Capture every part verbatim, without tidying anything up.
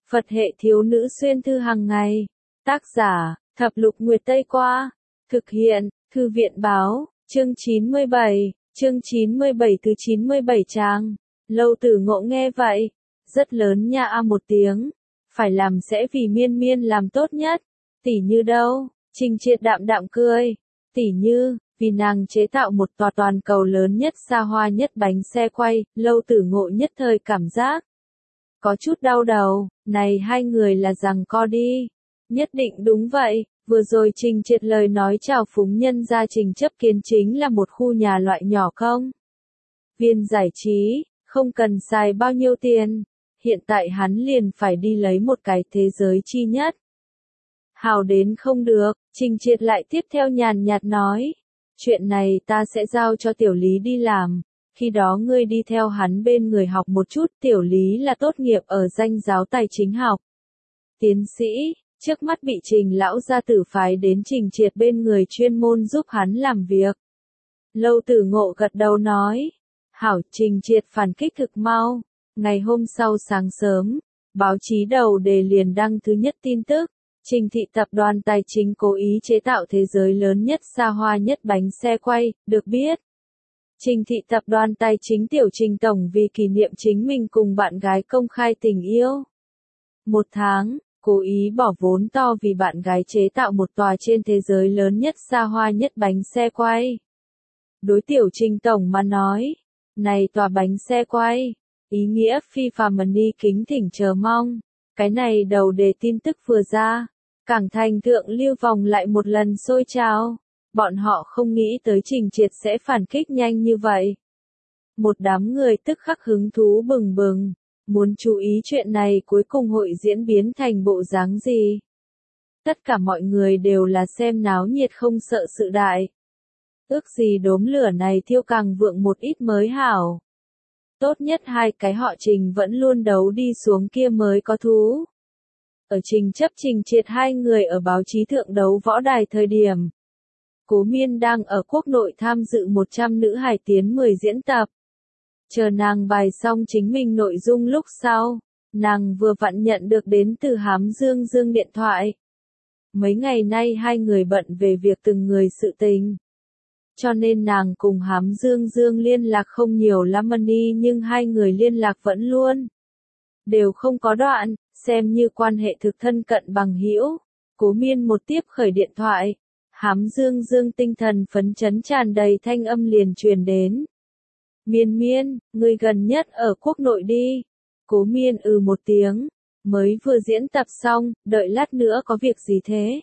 Phật hệ thiếu nữ xuyên thư hàng ngày. Tác giả, Thập Lục Nguyệt Tây Qua. Thực hiện, Thư viện Báo, chương chín mươi bảy, chương chín mươi bảy từ chín mươi bảy trang. Lâu Tử Ngộ nghe vậy, rất lớn nha a một tiếng. Phải làm sẽ vì Miên Miên làm tốt nhất. Tỷ Như đâu? Trình Triệt đạm đạm cười. Tỷ Như, vì nàng chế tạo một tòa toàn cầu lớn nhất xa hoa nhất bánh xe quay. Lâu Tử Ngộ nhất thời cảm giác có chút đau đầu. Này hai người là giằng co đi. Nhất định đúng vậy. Vừa rồi Trình Triệt lời nói chào phúng nhân gia Trình Chấp Kiến chính là một khu nhà loại nhỏ không? Viên giải trí, không cần xài bao nhiêu tiền. Hiện tại hắn liền phải đi lấy một cái thế giới chi nhất. Hào đến không được, Trình Triệt lại tiếp theo nhàn nhạt nói. Chuyện này ta sẽ giao cho Tiểu Lý đi làm. Khi đó ngươi đi theo hắn bên người học một chút. Tiểu Lý là tốt nghiệp ở danh giáo tài chính học. Tiến sĩ, trước mắt bị Trình lão gia tử phái đến Trình Triệt bên người chuyên môn giúp hắn làm việc. Lâu Tử Ngộ gật đầu nói. Hảo, Trình Triệt phản kích thực mau. Ngày hôm sau sáng sớm, báo chí đầu đề liền đăng thứ nhất tin tức. Trình thị tập đoàn tài chính cố ý chế tạo thế giới lớn nhất xa hoa nhất bánh xe quay, được biết. Trình thị tập đoàn tài chính tiểu Trình tổng vì kỷ niệm chính mình cùng bạn gái công khai tình yêu. Một tháng, cố ý bỏ vốn to vì bạn gái chế tạo một tòa trên thế giới lớn nhất xa hoa nhất bánh xe quay. Đối tiểu Trình tổng mà nói, này tòa bánh xe quay, ý nghĩa phi phàm money kính thỉnh chờ mong. Cái này đầu đề tin tức vừa ra, Cảng Thành Thượng Lưu vòng lại một lần sôi trào. Bọn họ không nghĩ tới Trình Triệt sẽ phản kích nhanh như vậy. Một đám người tức khắc hứng thú bừng bừng, muốn chú ý chuyện này cuối cùng hội diễn biến thành bộ dáng gì. Tất cả mọi người đều là xem náo nhiệt không sợ sự đại. Ước gì đốm lửa này thiêu càng vượng một ít mới hảo. Tốt nhất hai cái họ Trình vẫn luôn đấu đi xuống kia mới có thú. Ở Trình Chấp Trình Triệt hai người ở báo chí thượng đấu võ đài thời điểm. Cố Miên đang ở quốc nội tham dự một trăm nữ hài tiến mười diễn tập. Chờ nàng bài xong chính mình nội dung lúc sau, nàng vừa vặn nhận được đến từ Hám Dương Dương điện thoại. Mấy ngày nay hai người bận về việc từng người sự tình. Cho nên nàng cùng Hám Dương Dương liên lạc không nhiều lắm money nhưng hai người liên lạc vẫn luôn. Đều không có đoạn, xem như quan hệ thực thân cận bằng hữu. Cố Miên một tiếp khởi điện thoại. Hám Dương Dương tinh thần phấn chấn tràn đầy thanh âm liền truyền đến. Miên Miên, người gần nhất ở quốc nội đi. Cố Miên ừ một tiếng. Mới vừa diễn tập xong, đợi lát nữa có việc gì thế?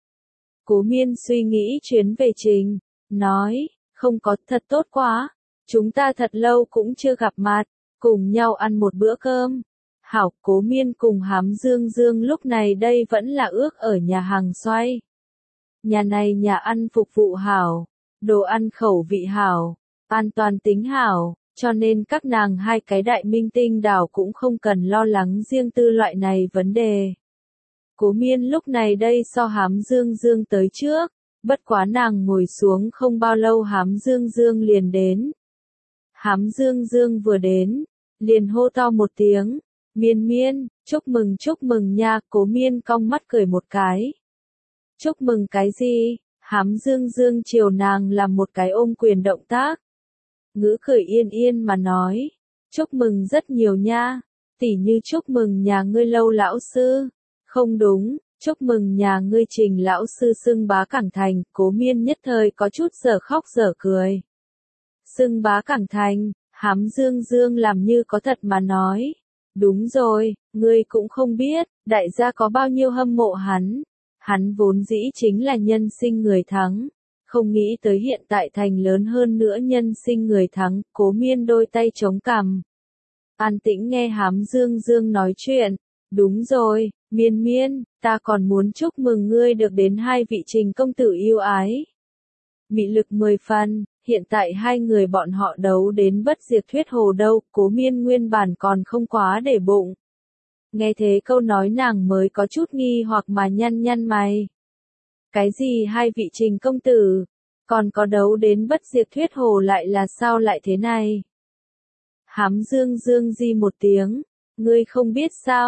Cố Miên suy nghĩ chuyến về Trình. Nói, không có, thật tốt quá. Chúng ta thật lâu cũng chưa gặp mặt. Cùng nhau ăn một bữa cơm. Hảo, Cố Miên cùng Hám Dương Dương lúc này đây vẫn là ước ở nhà hàng xoay. Nhà này nhà ăn phục vụ hảo, đồ ăn khẩu vị hảo, an toàn tính hảo, cho nên các nàng hai cái đại minh tinh đảo cũng không cần lo lắng riêng tư loại này vấn đề. Cố Miên lúc này đây so Hám Dương Dương tới trước, bất quá nàng ngồi xuống không bao lâu Hám Dương Dương liền đến. Hám Dương Dương vừa đến, liền hô to một tiếng, Miên Miên, chúc mừng chúc mừng nha. Cố Miên cong mắt cười một cái. Chúc mừng cái gì? Hám Dương Dương chiều nàng làm một cái ôm quyền động tác. Ngữ cười yên yên mà nói. Chúc mừng rất nhiều nha. Tỉ như chúc mừng nhà ngươi Lâu lão sư. Không đúng, chúc mừng nhà ngươi Trình lão sư xưng bá Cảng Thành. Cố Miên nhất thời có chút dở khóc dở cười. Xưng bá Cảng Thành, Hám Dương Dương làm như có thật mà nói. Đúng rồi, ngươi cũng không biết, đại gia có bao nhiêu hâm mộ hắn. Hắn vốn dĩ chính là nhân sinh người thắng. Không nghĩ tới hiện tại thành lớn hơn nữa nhân sinh người thắng. Cố Miên đôi tay chống cằm. An tĩnh nghe Hám Dương Dương nói chuyện. Đúng rồi, Miên Miên, ta còn muốn chúc mừng ngươi được đến hai vị Trình công tử yêu ái. Mị lực mười phần, hiện tại hai người bọn họ đấu đến bất diệt thuyết hồ đâu. Cố Miên nguyên bản còn không quá để bụng. Nghe thế câu nói nàng mới có chút nghi hoặc mà nhăn nhăn mày. Cái gì hai vị Trình công tử? Còn có đấu đến bất diệt thuyết hồ lại là sao lại thế này? Hám Dương Dương di một tiếng. Ngươi không biết sao?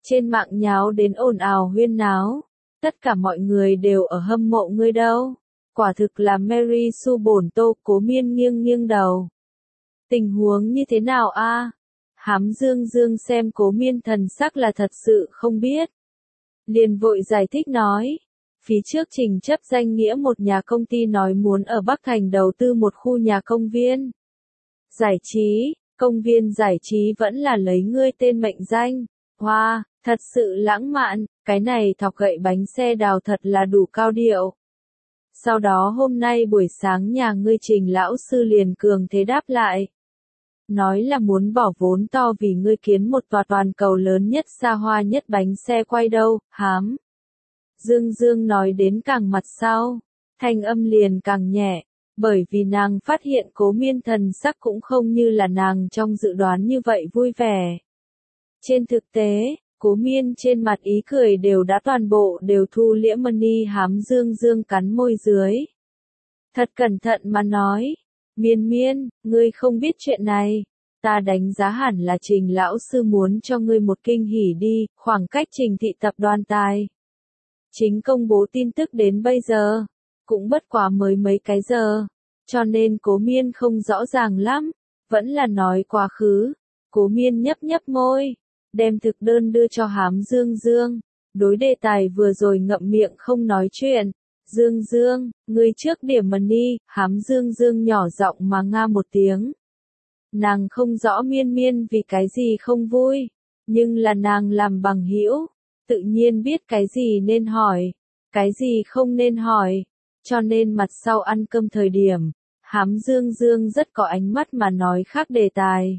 Trên mạng nháo đến ồn ào huyên náo. Tất cả mọi người đều ở hâm mộ ngươi đâu. Quả thực là Mary Sue bổn tô. Cố Miên nghiêng nghiêng đầu. Tình huống như thế nào a? Hám Dương Dương xem Cố Miên thần sắc là thật sự không biết. Liền vội giải thích nói. Phía trước trình chấp danh nghĩa một nhà công ty nói muốn ở Bắc Thành đầu tư một khu nhà công viên. Giải trí, công viên giải trí vẫn là lấy ngươi tên mệnh danh. Hoa, wow, thật sự lãng mạn, cái này thọc gậy bánh xe đào thật là đủ cao điệu. Sau đó hôm nay buổi sáng nhà ngươi Trình lão sư liền cường thế đáp lại. Nói là muốn bỏ vốn to vì ngươi kiến một tòa toàn cầu lớn nhất xa hoa nhất bánh xe quay đâu, hám. Dương Dương nói đến càng mặt sau, thanh âm liền càng nhẹ, bởi vì nàng phát hiện Cố Miên thần sắc cũng không như là nàng trong dự đoán như vậy vui vẻ. Trên thực tế, Cố Miên trên mặt ý cười đều đã toàn bộ đều thu liễm. Mani Hám Dương Dương cắn môi dưới. Thật cẩn thận mà nói, Miên Miên, ngươi không biết chuyện này, ta đánh giá hẳn là Trình lão sư muốn cho ngươi một kinh hỉ đi, khoảng cách Trình thị tập đoàn tài chính công bố tin tức đến bây giờ, cũng bất quá mới mấy cái giờ, cho nên Cố Miên không rõ ràng lắm, vẫn là nói quá khứ. Cố Miên nhấp nhấp môi, đem thực đơn đưa cho Hám Dương Dương, đối đề tài vừa rồi ngậm miệng không nói chuyện. Dương Dương, ngươi trước điểm Mani, Hám Dương Dương nhỏ giọng mà nga một tiếng. Nàng không rõ Miên Miên vì cái gì không vui, nhưng là nàng làm bằng hữu, tự nhiên biết cái gì nên hỏi, cái gì không nên hỏi, cho nên mặt sau ăn cơm thời điểm, Hám Dương Dương rất có ánh mắt mà nói khác đề tài.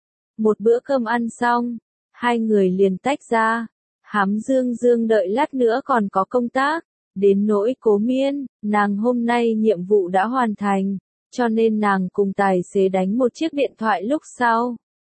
Một bữa cơm ăn xong, hai người liền tách ra, Hám Dương Dương đợi lát nữa còn có công tác, đến nỗi Cố Miên, nàng hôm nay nhiệm vụ đã hoàn thành, cho nên nàng cùng tài xế đánh một chiếc điện thoại lúc sau.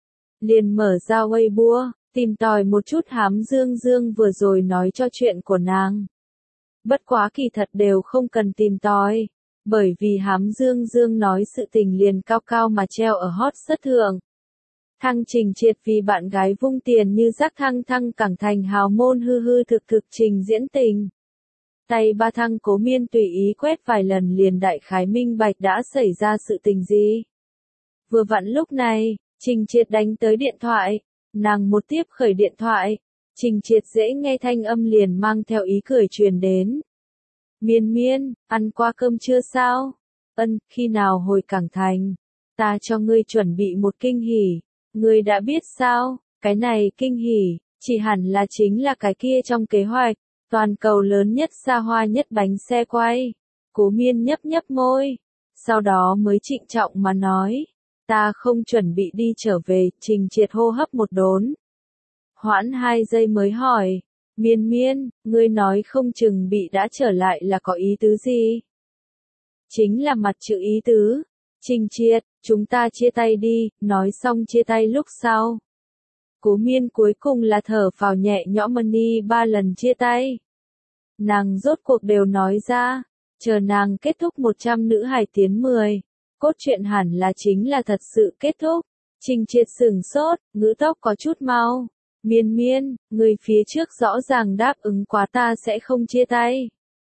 Liền mở ra Weibo, tìm tòi một chút Hám Dương Dương vừa rồi nói cho chuyện của nàng. Bất quá kỳ thật đều không cần tìm tòi, bởi vì Hám Dương Dương nói sự tình liền cao cao mà treo ở hot search thượng. Thăng Trình Triệt vì bạn gái vung tiền như rác thăng thăng cẳng thành hào môn hư hư thực thực Trình diễn tình. Tay ba thăng Cố Miên tùy ý quét vài lần liền đại khái minh bạch đã xảy ra sự tình gì. Vừa vặn lúc này, Trình Triệt đánh tới điện thoại, nàng một tiếp khởi điện thoại, Trình Triệt dễ nghe thanh âm liền mang theo ý cười truyền đến. Miên Miên, ăn qua cơm chưa sao? Ân, khi nào hồi Cảng Thành? Ta cho ngươi chuẩn bị một kinh hỉ, ngươi đã biết sao? Cái này kinh hỉ, chỉ hẳn là chính là cái kia trong kế hoạch. Toàn cầu lớn nhất xa hoa nhất bánh xe quay. Cố Miên nhấp nhấp môi. Sau đó mới trịnh trọng mà nói. Ta không chuẩn bị đi trở về. Trình Triệt hô hấp một đốn. Hoãn hai giây mới hỏi. Miên Miên, ngươi nói không chừng bị đã trở lại là có ý tứ gì? Chính là mặt chữ ý tứ. Trình Triệt, chúng ta chia tay đi. Nói xong chia tay lúc sau. Cố Miên cuối cùng là thở phào nhẹ nhõm. Mani ba lần chia tay. Nàng rốt cuộc đều nói ra, chờ nàng kết thúc một trăm nữ hài tiến mười. Cốt truyện hẳn là chính là thật sự kết thúc. Trình Triệt sửng sốt, ngữ tốc có chút mau. Miên Miên, người phía trước rõ ràng đáp ứng quá ta sẽ không chia tay.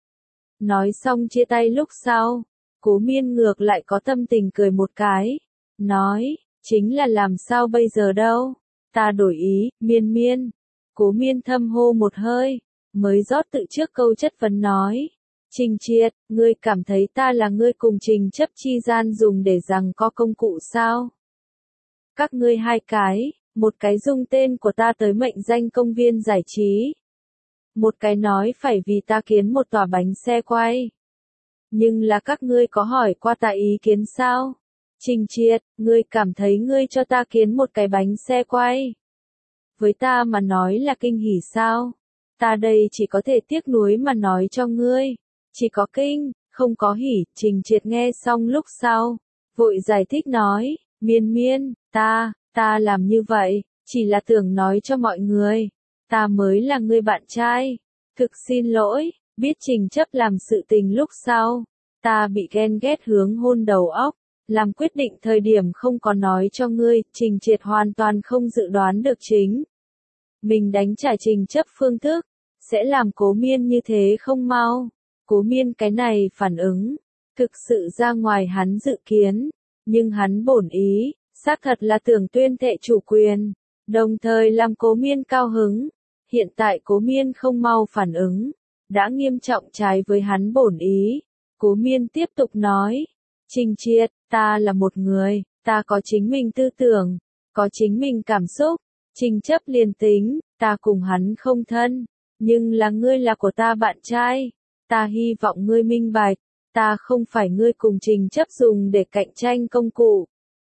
Nói xong chia tay lúc sau, Cố Miên ngược lại có tâm tình cười một cái. Nói, chính là làm sao bây giờ đâu. Ta đổi ý, Miên Miên. Cố Miên thâm hô một hơi, mới rót tự trước câu chất vấn nói. Trình Triệt, ngươi cảm thấy ta là ngươi cùng Trình chấp chi gian dùng để rằng có công cụ sao? Các ngươi hai cái, một cái dùng tên của ta tới mệnh danh công viên giải trí. Một cái nói phải vì ta kiến một tòa bánh xe quay. Nhưng là các ngươi có hỏi qua ta ý kiến sao? Trình Triệt, ngươi cảm thấy ngươi cho ta kiến một cái bánh xe quay. Với ta mà nói là kinh hỉ sao? Ta đây chỉ có thể tiếc nuối mà nói cho ngươi. Chỉ có kinh, không có hỉ. Trình Triệt nghe xong lúc sau, vội giải thích nói. Miên Miên, ta, ta làm như vậy, chỉ là tưởng nói cho mọi người. Ta mới là người bạn trai. Thực xin lỗi, biết Trình chấp làm sự tình lúc sau. Ta bị ghen ghét hướng hôn đầu óc. Làm quyết định thời điểm không có nói cho ngươi. Trình Triệt hoàn toàn không dự đoán được chính mình đánh trả Trình Chấp phương thức, sẽ làm Cố Miên như thế không mau. Cố Miên cái này phản ứng, thực sự ra ngoài hắn dự kiến, nhưng hắn bổn ý, xác thật là tưởng tuyên thệ chủ quyền, đồng thời làm Cố Miên cao hứng. Hiện tại Cố Miên không mau phản ứng, đã nghiêm trọng trái với hắn bổn ý. Cố Miên tiếp tục nói, Trình Triệt, ta là một người, ta có chính mình tư tưởng, có chính mình cảm xúc. Trình Chấp liền tính, ta cùng hắn không thân, nhưng là ngươi là của ta bạn trai, ta hy vọng ngươi minh bạch, ta không phải ngươi cùng Trình Chấp dùng để cạnh tranh công cụ.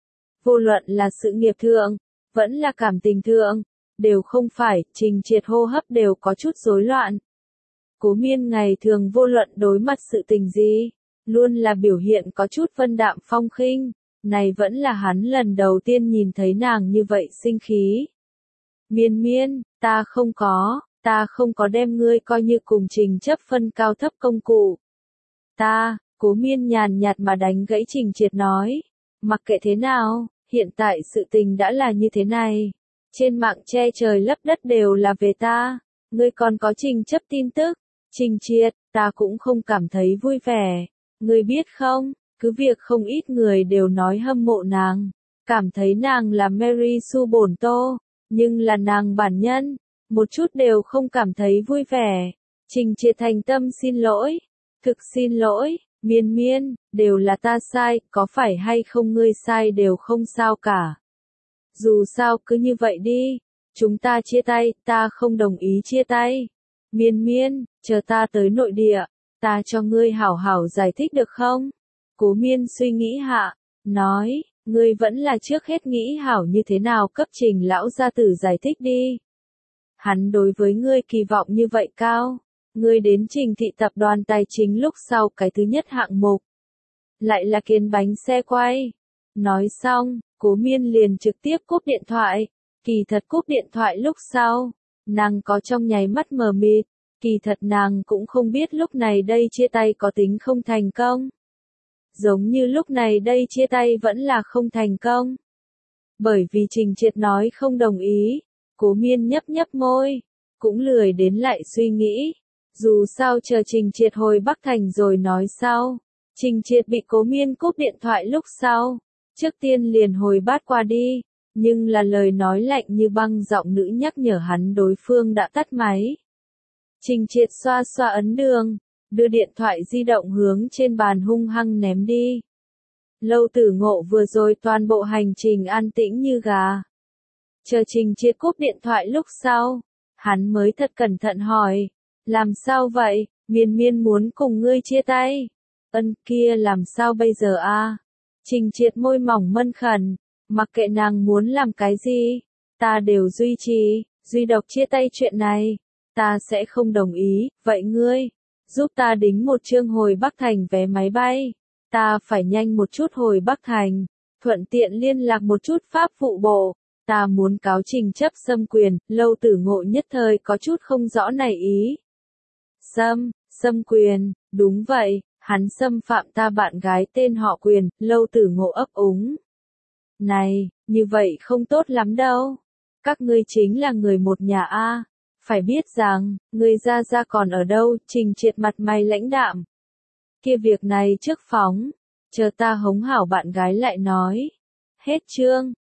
Vô luận là sự nghiệp thượng, vẫn là cảm tình thượng, đều không phải. Trình Triệt hô hấp đều có chút rối loạn. Cố Miên ngày thường vô luận đối mặt sự tình gì, luôn là biểu hiện có chút vân đạm phong khinh, này vẫn là hắn lần đầu tiên nhìn thấy nàng như vậy sinh khí. Miên Miên, ta không có, ta không có đem ngươi coi như cùng Trình Chấp phân cao thấp công cụ. Ta, Cố Miên nhàn nhạt mà đánh gãy Trình Triệt nói, mặc kệ thế nào, hiện tại sự tình đã là như thế này, trên mạng che trời lấp đất đều là về ta, ngươi còn có Trình Chấp tin tức. Trình Triệt, ta cũng không cảm thấy vui vẻ, ngươi biết không, cứ việc không ít người đều nói hâm mộ nàng, cảm thấy nàng là Mary Sue bổn tô, nhưng là nàng bản nhân, một chút đều không cảm thấy vui vẻ. Trình Triệt thành tâm xin lỗi, thực xin lỗi, Miên Miên, đều là ta sai, có phải hay không ngươi sai đều không sao cả. Dù sao cứ như vậy đi, chúng ta chia tay, ta không đồng ý chia tay. Miên Miên, chờ ta tới nội địa, ta cho ngươi hảo hảo giải thích được không? Cố Miên suy nghĩ hạ, nói, ngươi vẫn là trước hết nghĩ hảo như thế nào cấp Trình lão gia tử giải thích đi. Hắn đối với ngươi kỳ vọng như vậy cao, ngươi đến Trình thị tập đoàn tài chính lúc sau cái thứ nhất hạng mục, lại là kiến bánh xe quay. Nói xong, Cố Miên liền trực tiếp cúp điện thoại, kỳ thật cúp điện thoại lúc sau, nàng có trong nháy mắt mờ mịt, kỳ thật nàng cũng không biết lúc này đây chia tay có tính không thành công. Giống như lúc này đây chia tay vẫn là không thành công. Bởi vì Trình Triệt nói không đồng ý, Cố Miên nhấp nhấp môi, cũng lười đến lại suy nghĩ. Dù sao chờ Trình Triệt hồi Bắc Thành rồi nói sau. Trình Triệt bị Cố Miên cúp điện thoại lúc sau, trước tiên liền hồi bát qua đi, nhưng là lời nói lạnh như băng giọng nữ nhắc nhở hắn đối phương đã tắt máy. Trình Triệt xoa xoa ấn đường, đưa điện thoại di động hướng trên bàn hung hăng ném đi. Lâu Tử Ngộ vừa rồi toàn bộ hành trình an tĩnh như gà. Chờ Trình Triệt cúp điện thoại lúc sau, hắn mới thật cẩn thận hỏi, làm sao vậy, Miên Miên muốn cùng ngươi chia tay. Ân kia làm sao bây giờ a? Trình Triệt môi mỏng mân khẩn, mặc kệ nàng muốn làm cái gì, ta đều duy trì, duy độc chia tay chuyện này, ta sẽ không đồng ý, vậy ngươi, giúp ta đính một chương hồi Bắc Thành vé máy bay, ta phải nhanh một chút hồi Bắc Thành, thuận tiện liên lạc một chút pháp vụ bộ, ta muốn cáo Trình Chấp xâm quyền. Lâu Tử Ngộ nhất thời có chút không rõ này ý. Xâm, xâm quyền, đúng vậy, hắn xâm phạm ta bạn gái tên họ Quyền. Lâu Tử Ngộ ấp úng. Này, như vậy không tốt lắm đâu. Các ngươi chính là người một nhà a, phải biết rằng, người ra ra còn ở đâu. Trình Triệt mặt mày lãnh đạm. Kia việc này trước phóng, chờ ta hống hảo bạn gái lại nói. Hết chương.